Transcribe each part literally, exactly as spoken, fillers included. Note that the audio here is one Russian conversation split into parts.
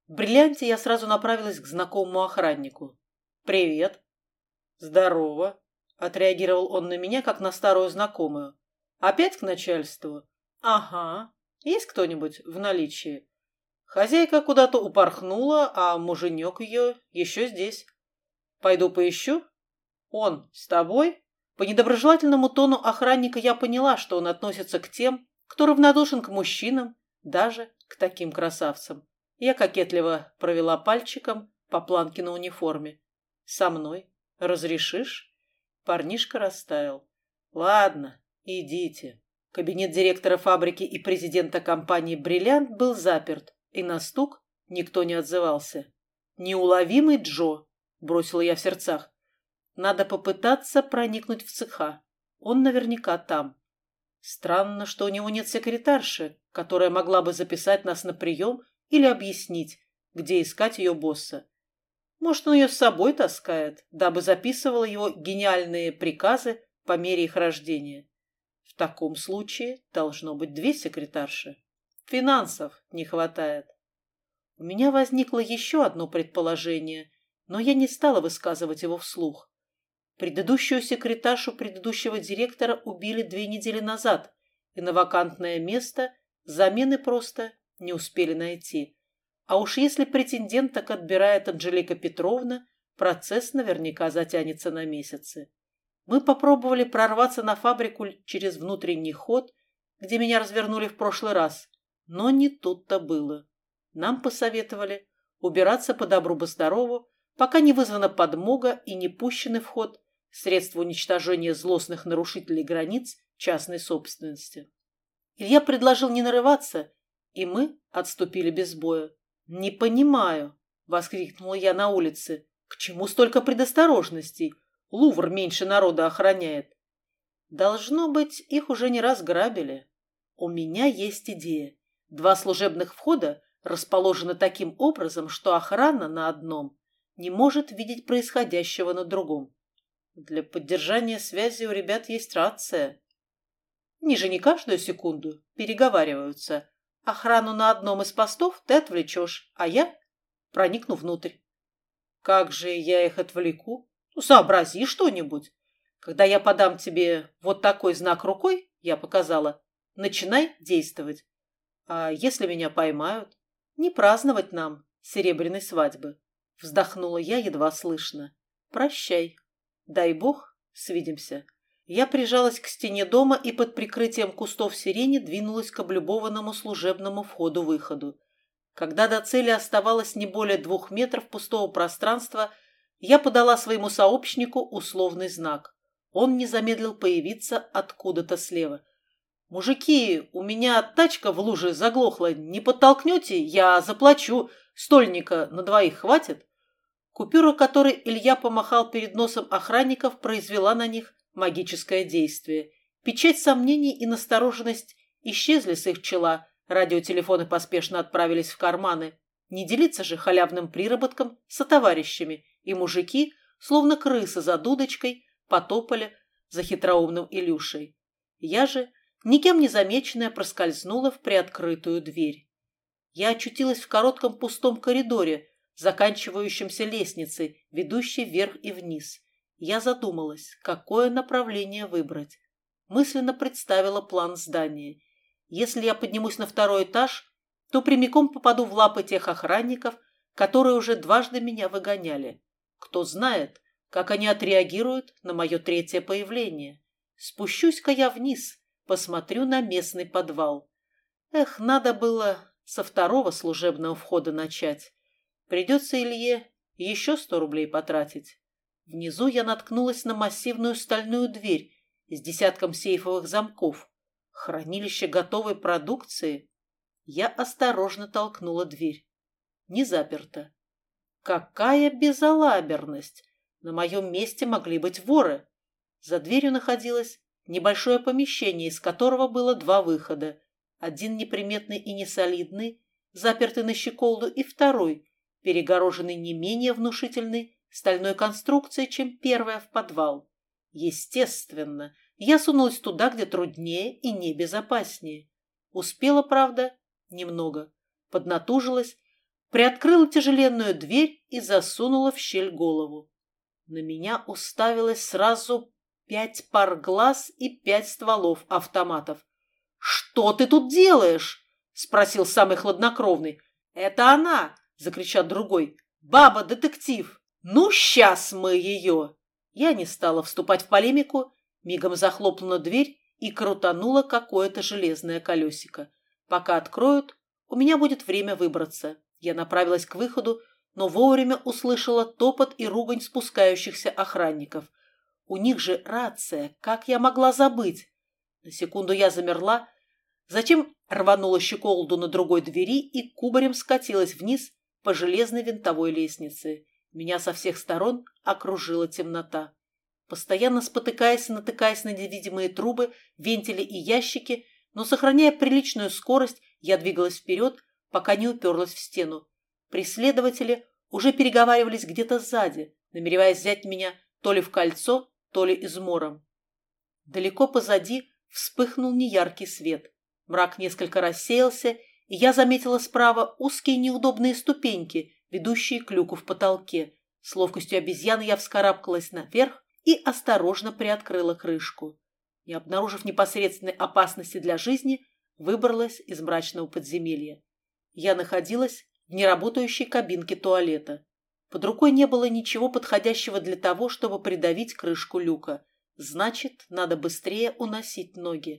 В «Бриллианте» я сразу направилась к знакомому охраннику. «Привет». «Здорово», — отреагировал он на меня, как на старую знакомую. «Опять к начальству?» «Ага. Есть кто-нибудь в наличии?» Хозяйка куда-то упорхнула, а муженек ее еще здесь. «Пойду поищу?» «Он с тобой?» По недоброжелательному тону охранника я поняла, что он относится к тем, кто равнодушен к мужчинам, даже к таким красавцам. Я кокетливо провела пальчиком по планке на униформе. «Со мной? Разрешишь?» Парнишка растаял. «Ладно, идите». Кабинет директора фабрики и президента компании «Бриллиант» был заперт, и на стук никто не отзывался. «Неуловимый Джо», — бросила я в сердцах. «Надо попытаться проникнуть в цеха. Он наверняка там. Странно, что у него нет секретарши, которая могла бы записать нас на прием или объяснить, где искать ее босса. Может, он ее с собой таскает, дабы записывала его гениальные приказы по мере их рождения. В таком случае должно быть две секретарши. Финансов не хватает». У меня возникло еще одно предположение, но я не стала высказывать его вслух. Предыдущую секретаршу предыдущего директора убили две недели назад, и на вакантное место замены просто не успели найти. А уж если претенденток отбирает Анжелика Петровна, процесс наверняка затянется на месяцы. Мы попробовали прорваться на фабрику через внутренний ход, где меня развернули в прошлый раз, но не тут-то было. Нам посоветовали убираться по добру-поздорову, пока не вызвана подмога и не пущены в ход средства уничтожения злостных нарушителей границ частной собственности. Илья предложил не нарываться, и мы отступили без боя. «Не понимаю», — воскликнула я на улице, — «к чему столько предосторожностей? Лувр меньше народа охраняет». «Должно быть, их уже не раз грабили. У меня есть идея. Два служебных входа расположены таким образом, что охрана на одном не может видеть происходящего на другом. Для поддержания связи у ребят есть рация. Они же не каждую секунду переговариваются. Охрану на одном из постов ты отвлечешь, а я проникну внутрь». «Как же я их отвлеку? Ну, сообрази что-нибудь. Когда я подам тебе вот такой знак рукой, я показала, начинай действовать. А если меня поймают? Не праздновать нам серебряной свадьбы». Вздохнула я едва слышно. «Прощай. Дай бог, свидимся». Я прижалась к стене дома и под прикрытием кустов сирени двинулась к облюбованному служебному входу-выходу. Когда до цели оставалось не более двух метров пустого пространства, я подала своему сообщнику условный знак. Он не замедлил появиться откуда-то слева. «Мужики, у меня тачка в луже заглохла. Не подтолкнете? Я заплачу. Стольника на двоих хватит?» Купюра, которой Илья помахал перед носом охранников, произвела на них магическое действие. Печать сомнений и настороженность исчезли с их чела. Радиотелефоны поспешно отправились в карманы. Не делиться же халявным приработком со товарищами, и мужики, словно крысы за дудочкой, потопали за хитроумным Илюшей. Я же, никем не замеченная, проскользнула в приоткрытую дверь. Я очутилась в коротком пустом коридоре, заканчивающемся лестницей, ведущей вверх и вниз. Я задумалась, какое направление выбрать. Мысленно представила план здания. Если я поднимусь на второй этаж, то прямиком попаду в лапы тех охранников, которые уже дважды меня выгоняли. Кто знает, как они отреагируют на мое третье появление. Спущусь-ка я вниз, посмотрю на местный подвал. Эх, надо было со второго служебного входа начать. Придется Илье еще сто рублей потратить. Внизу я наткнулась на массивную стальную дверь с десятком сейфовых замков. Хранилище готовой продукции. Я осторожно толкнула дверь. Не заперта. Какая безалаберность! На моем месте могли быть воры. За дверью находилось небольшое помещение, из которого было два выхода. Один неприметный и несолидный, запертый на щеколду, и второй, перегороженный не менее внушительной стальной конструкцией, чем первая в подвал. Естественно, я сунулась туда, где труднее и небезопаснее. Успела, правда, немного. Поднатужилась, приоткрыла тяжеленную дверь и засунула в щель голову. На меня уставилось сразу пять пар глаз и пять стволов автоматов. «Что ты тут делаешь?» – спросил самый хладнокровный. «Это она!» – закричал другой. «Баба-детектив! Ну, сейчас мы ее!» Я не стала вступать в полемику, мигом захлопнула дверь и крутанула какое-то железное колесико. Пока откроют, у меня будет время выбраться. Я направилась к выходу, но вовремя услышала топот и ругань спускающихся охранников. У них же рация, как я могла забыть? На секунду я замерла, затем рванула щеколду на другой двери и кубарем скатилась вниз по железной винтовой лестнице. Меня со всех сторон окружила темнота. Постоянно спотыкаясь и натыкаясь на невидимые трубы, вентили и ящики, но, сохраняя приличную скорость, я двигалась вперед, пока не уперлась в стену. Преследователи уже переговаривались где-то сзади, намереваясь взять меня то ли в кольцо, то ли измором. Далеко позади вспыхнул неяркий свет. Мрак несколько рассеялся, и я заметила справа узкие неудобные ступеньки, ведущие к люку в потолке. С ловкостью обезьяны я вскарабкалась наверх и осторожно приоткрыла крышку. Не обнаружив непосредственной опасности для жизни, выбралась из мрачного подземелья. Я находилась в неработающей кабинке туалета. Под рукой не было ничего подходящего для того, чтобы придавить крышку люка. Значит, надо быстрее уносить ноги.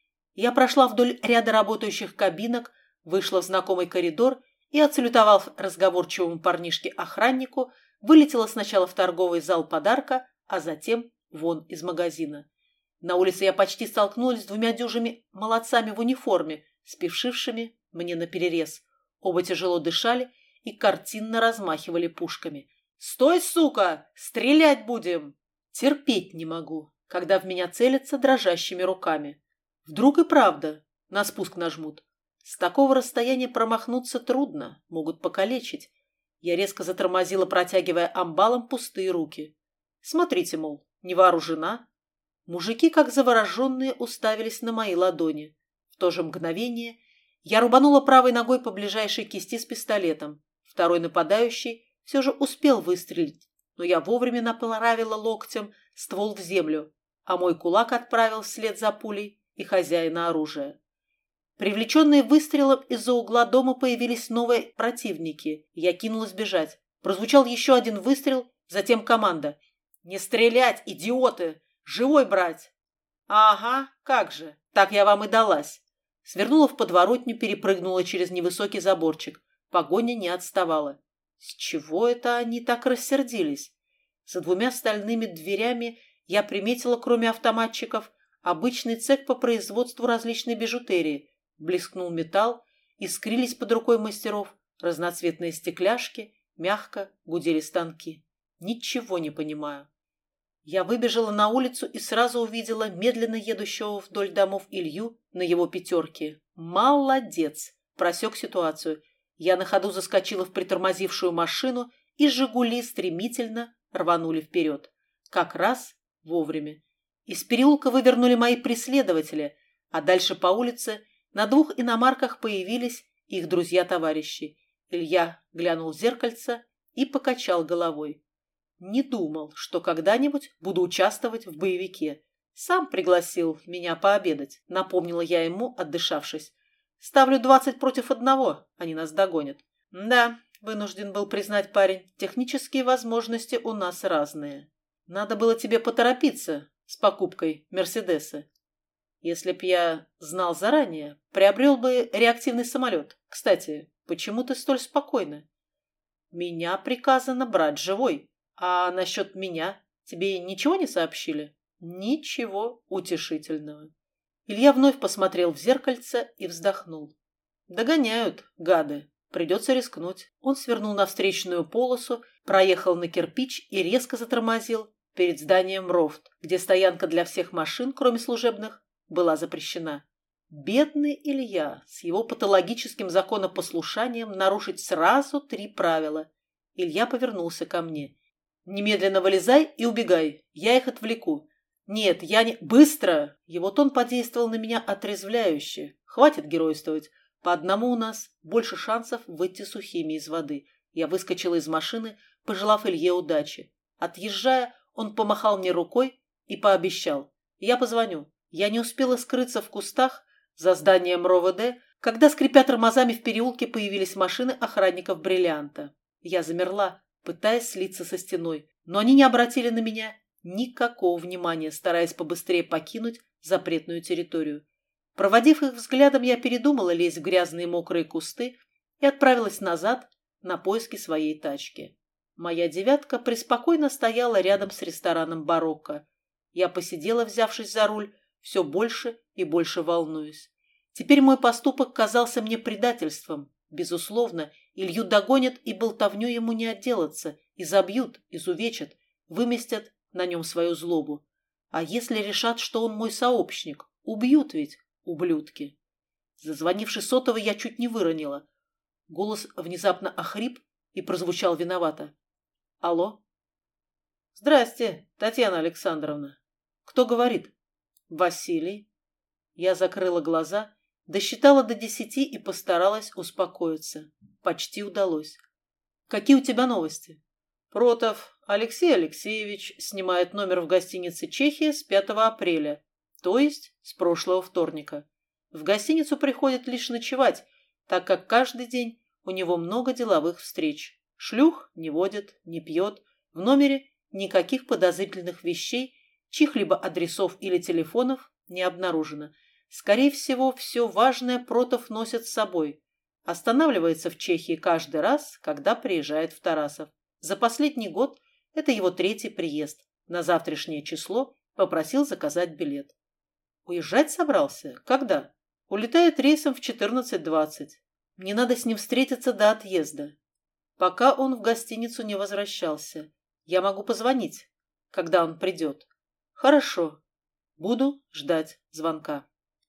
Я прошла вдоль ряда работающих кабинок, вышла в знакомый коридор и, отсалютовав разговорчивому парнишке-охраннику, вылетела сначала в торговый зал подарка, а затем вон из магазина. На улице я почти столкнулась с двумя дюжими молодцами в униформе, спешившими мне наперерез. Оба тяжело дышали и картинно размахивали пушками. «Стой, сука! Стрелять будем!» Терпеть не могу, когда в меня целятся дрожащими руками. Вдруг и правда на спуск нажмут. С такого расстояния промахнуться трудно, могут покалечить. Я резко затормозила, протягивая амбалом пустые руки. Смотрите, мол, не вооружена. Мужики, как завороженные, уставились на мои ладони. В то же мгновение я рубанула правой ногой по ближайшей кисти с пистолетом. Второй нападающий все же успел выстрелить, но я вовремя направила локтем ствол в землю, а мой кулак отправил вслед за пулей и хозяина оружия. Привлеченные выстрелом из-за угла дома появились новые противники. Я кинулась бежать. Прозвучал еще один выстрел, затем команда. «Не стрелять, идиоты! Живой брать!» «Ага, как же! Так я вам и далась!» Свернула в подворотню, перепрыгнула через невысокий заборчик. Погоня не отставала. С чего это они так рассердились? За двумя стальными дверями я приметила, кроме автоматчиков, обычный цех по производству различной бижутерии. Блескнул металл, искрились под рукой мастеров разноцветные стекляшки, мягко гудели станки. Ничего не понимаю. Я выбежала на улицу и сразу увидела медленно едущего вдоль домов Илью на его пятерке. Молодец! Просек ситуацию. Я на ходу заскочила в притормозившую машину, и «Жигули» стремительно рванули вперед. Как раз вовремя. Из переулка вывернули мои преследователи, а дальше по улице на двух иномарках появились их друзья-товарищи. Илья глянул в зеркальце и покачал головой. Не думал, что когда-нибудь буду участвовать в боевике. Сам пригласил меня пообедать, напомнила я ему, отдышавшись. Ставлю двадцать против одного, они нас догонят. Да, вынужден был признать парень, технические возможности у нас разные. Надо было тебе поторопиться с покупкой Мерседеса. Если б я знал заранее, приобрел бы реактивный самолет. Кстати, почему ты столь спокойна? Меня приказано брать живой. А насчет меня тебе ничего не сообщили? Ничего утешительного. Илья вновь посмотрел в зеркальце и вздохнул. Догоняют, гады. Придется рискнуть. Он свернул на встречную полосу, проехал на кирпич и резко затормозил перед зданием РОФТ, где стоянка для всех машин, кроме служебных, была запрещена. Бедный Илья с его патологическим законопослушанием нарушить сразу три правила. Илья повернулся ко мне. «Немедленно вылезай и убегай, я их отвлеку». «Нет, я не...» «Быстро!» Его тон подействовал на меня отрезвляюще. «Хватит геройствовать. По одному у нас больше шансов выйти сухими из воды. Я выскочила из машины, пожелав Илье удачи. Отъезжая, он помахал мне рукой и пообещал. Я позвоню. Я не успела скрыться в кустах за зданием РОВД, когда, скрипя тормозами, в переулке появились машины охранников «Бриллианта». Я замерла, пытаясь слиться со стеной, но они не обратили на меня никакого внимания, стараясь побыстрее покинуть запретную территорию. Проводив их взглядом, я передумала лезть в грязные мокрые кусты и отправилась назад на поиски своей тачки. Моя «девятка» преспокойно стояла рядом с рестораном «Барокко». Я посидела, взявшись за руль, все больше и больше волнуюсь. Теперь мой поступок казался мне предательством. Безусловно, Илью догонят, и болтовню ему не отделаться, изобьют, изувечат, выместят на нем свою злобу. А если решат, что он мой сообщник? Убьют ведь, ублюдки. Зазвонивший сотовый, я чуть не выронила. Голос внезапно охрип и прозвучал виновато. Алло? Здрасте, Татьяна Александровна. Кто говорит? Василий. Я закрыла глаза, досчитала до десяти и постаралась успокоиться. Почти удалось. Какие у тебя новости? Протов Алексей Алексеевич снимает номер в гостинице «Чехия» с пятого апреля, то есть с прошлого вторника. В гостиницу приходит лишь ночевать, так как каждый день у него много деловых встреч. Шлюх не водит, не пьет, в номере никаких подозрительных вещей, чьих-либо адресов или телефонов не обнаружено. Скорее всего, все важное Протов носит с собой. Останавливается в Чехии каждый раз, когда приезжает в Тарасов. За последний год это его третий приезд. На завтрашнее число попросил заказать билет. Уезжать собрался? Когда? Улетает рейсом в четырнадцать двадцать. Мне надо с ним встретиться до отъезда. Пока он в гостиницу не возвращался. Я могу позвонить, когда он придет. Хорошо. Буду ждать звонка.